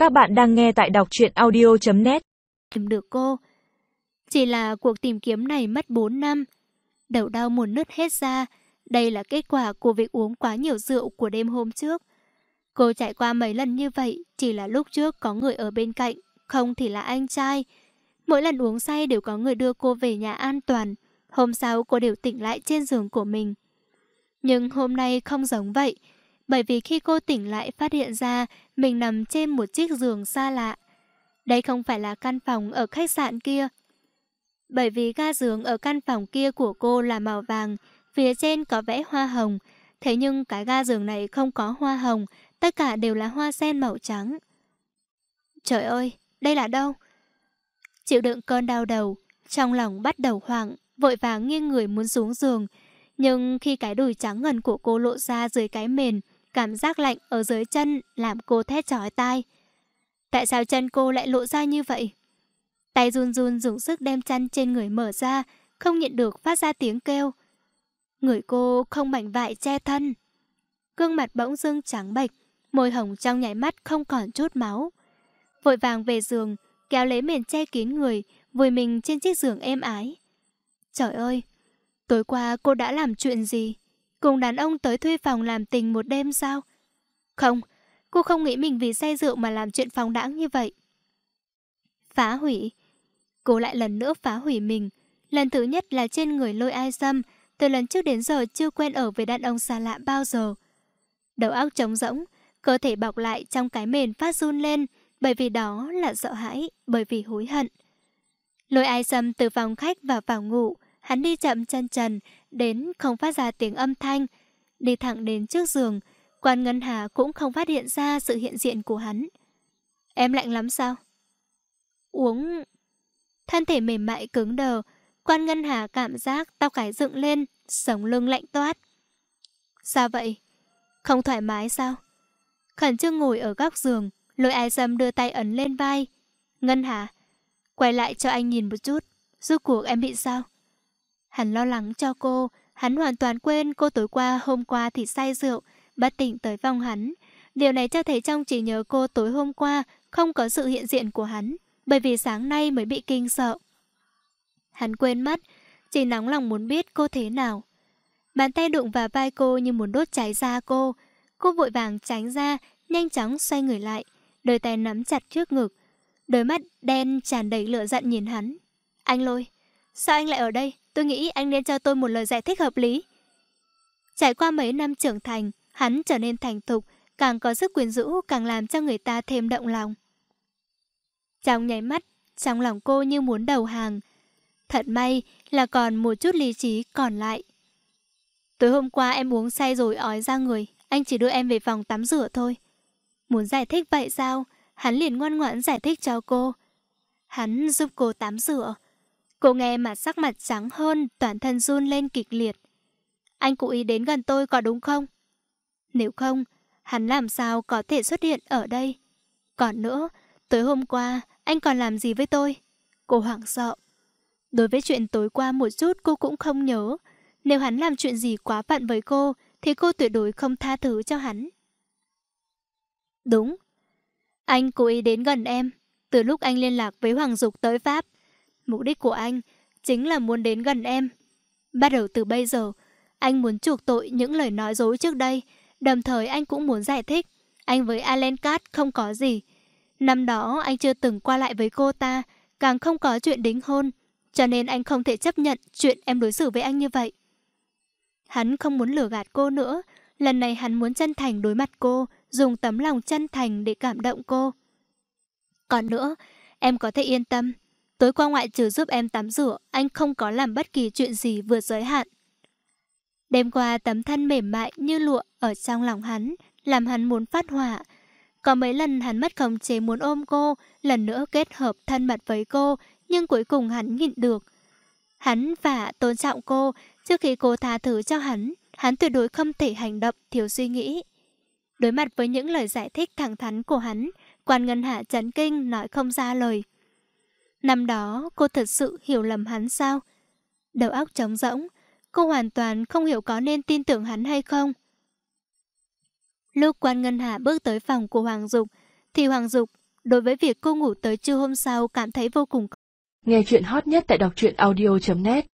Các bạn đang nghe tại đọc truyện audio.net. Tìm được cô. Chỉ là cuộc tìm kiếm này mất 4 năm. Đầu đau muốn nứt hết ra. Đây là kết quả của việc uống quá nhiều rượu của đêm hôm trước. Cô trải qua mấy lần như vậy, chỉ là lúc trước có người ở bên cạnh, không thì là anh trai. Mỗi lần uống say đều có người đưa cô về nhà an toàn. Hôm sau cô đều tỉnh lại trên giường của mình. Nhưng hôm nay không giống vậy. Bởi vì khi cô tỉnh lại phát hiện ra mình nằm trên một chiếc giường xa lạ. Đây không phải là căn phòng ở khách sạn kia. Bởi vì ga giường ở căn phòng kia của cô là màu vàng, phía trên có vẽ hoa hồng. Thế nhưng cái ga giường này không có hoa hồng, tất cả đều là hoa sen màu trắng. Trời ơi, đây là đâu? Chịu đựng cơn đau đầu, trong lòng bắt đầu hoảng, vội vàng nghiêng người muốn xuống giường. Nhưng khi cái đùi trắng ngần của cô lộ ra dưới cái mền, cảm giác lạnh ở dưới chân làm cô thét chói tai. Tại sao chân cô lại lộ ra như vậy? Tay run run dùng sức đem chăn trên người mở ra, không nhịn được phát ra tiếng kêu. Người cô không mảnh vải che thân. Gương mặt bỗng dưng trắng bệch, môi hồng trong nháy mắt không còn chút máu. Vội vàng về giường, kéo lấy mền che kín người, vùi mình trên chiếc giường êm ái. Trời ơi, tối qua cô đã làm chuyện gì? Cùng đàn ông tới thuê phòng làm tình một đêm sao? Không, cô không nghĩ mình vì say rượu mà làm chuyện phóng đãng như vậy. Phá hủy. Cô lại lần nữa phá hủy mình. Lần thứ nhất là trên người Lôi Ai Sâm. Từ lần trước đến giờ chưa quen ở với đàn ông xa lạ bao giờ. Đầu óc trống rỗng, cơ thể bọc lại trong cái mền phát run lên. Bởi vì đó là sợ hãi, bởi vì hối hận. Lôi Ai Sâm từ phòng khách vào phòng ngủ. Hắn đi chậm chân trần, đến không phát ra tiếng âm thanh. Đi thẳng đến trước giường. Quan Ngân Hà cũng không phát hiện ra sự hiện diện của hắn. Em lạnh lắm sao? Uống... Thân thể mềm mại cứng đờ. Quan Ngân Hà cảm giác tóc gáy dựng lên, sống lưng lạnh toát. Sao vậy? Không thoải mái sao? Khẩn trương ngồi ở góc giường, Lôi Ai Sâm đưa tay ấn lên vai. Ngân Hà, quay lại cho anh nhìn một chút. Rốt cuộc em bị sao? Hắn lo lắng cho cô. Hắn hoàn toàn quên cô tối qua hôm qua thì say rượu, bất tỉnh tới phòng hắn. Điều này cho thấy trong trí nhớ cô tối hôm qua không có sự hiện diện của hắn, bởi vì sáng nay mới bị kinh sợ. Hắn quên mất, chỉ nóng lòng muốn biết cô thế nào. Bàn tay đụng vào vai cô như muốn đốt cháy da cô. Cô vội vàng tránh ra, nhanh chóng xoay người lại, đôi tay nắm chặt trước ngực. Đôi mắt đen tràn đầy lửa giận nhìn hắn. Anh Lôi, sao anh lại ở đây? Tôi nghĩ anh nên cho tôi một lời giải thích hợp lý. Trải qua mấy năm trưởng thành, hắn trở nên thành thục, càng có sức quyến rũ, càng làm cho người ta thêm động lòng. Trong nháy mắt, trong lòng cô như muốn đầu hàng. Thật may là còn một chút lý trí còn lại. Tối hôm qua em uống say rồi ói ra người, anh chỉ đưa em về phòng tắm rửa thôi. Muốn giải thích vậy sao? Hắn liền ngoan ngoãn giải thích cho cô. Hắn giúp cô tắm rửa. Cô nghe mà sắc mặt trắng hơn, toàn thân run lên kịch liệt. Anh cố ý đến gần tôi có đúng không? Nếu không, hắn làm sao có thể xuất hiện ở đây? Còn nữa, tối hôm qua, anh còn làm gì với tôi? Cô hoảng sợ. Đối với chuyện tối qua một chút cô cũng không nhớ. Nếu hắn làm chuyện gì quá phận với cô, thì cô tuyệt đối không tha thứ cho hắn. Đúng. Anh cố ý đến gần em. Từ lúc anh liên lạc với Hoàng Dục tới Pháp, mục đích của anh chính là muốn đến gần em. Bắt đầu từ bây giờ, anh muốn chuộc tội những lời nói dối trước đây. Đồng thời anh cũng muốn giải thích anh với Alencat không có gì. Năm đó anh chưa từng qua lại với cô ta, càng không có chuyện đính hôn. Cho nên anh không thể chấp nhận chuyện em đối xử với anh như vậy. Hắn không muốn lừa gạt cô nữa. Lần này hắn muốn chân thành đối mặt cô, dùng tấm lòng chân thành để cảm động cô. Còn nữa, em có thể yên tâm. Tối qua ngoại trừ giúp em tắm rửa, anh không có làm bất kỳ chuyện gì vượt giới hạn. Đêm qua tấm thân mềm mại như lụa ở trong lòng hắn, làm hắn muốn phát hỏa. Có mấy lần hắn mất khống chế muốn ôm cô, lần nữa kết hợp thân mật với cô, nhưng cuối cùng hắn nhịn được. Hắn phải tôn trọng cô, trước khi cô tha thứ cho hắn tuyệt đối không thể hành động thiếu suy nghĩ. Đối mặt với những lời giải thích thẳng thắn của hắn, Quan Ngân Hà chấn kinh nói không ra lời. Năm đó cô thật sự hiểu lầm hắn sao? Đầu óc trống rỗng, cô hoàn toàn không hiểu có nên tin tưởng hắn hay không. Lúc Quan Ngân Hà bước tới phòng của Hoàng Dục, thì Hoàng Dục Đối với việc cô ngủ tới trưa hôm sau cảm thấy vô cùng. Nghe chuyện hot nhất tại đọc truyện audio.net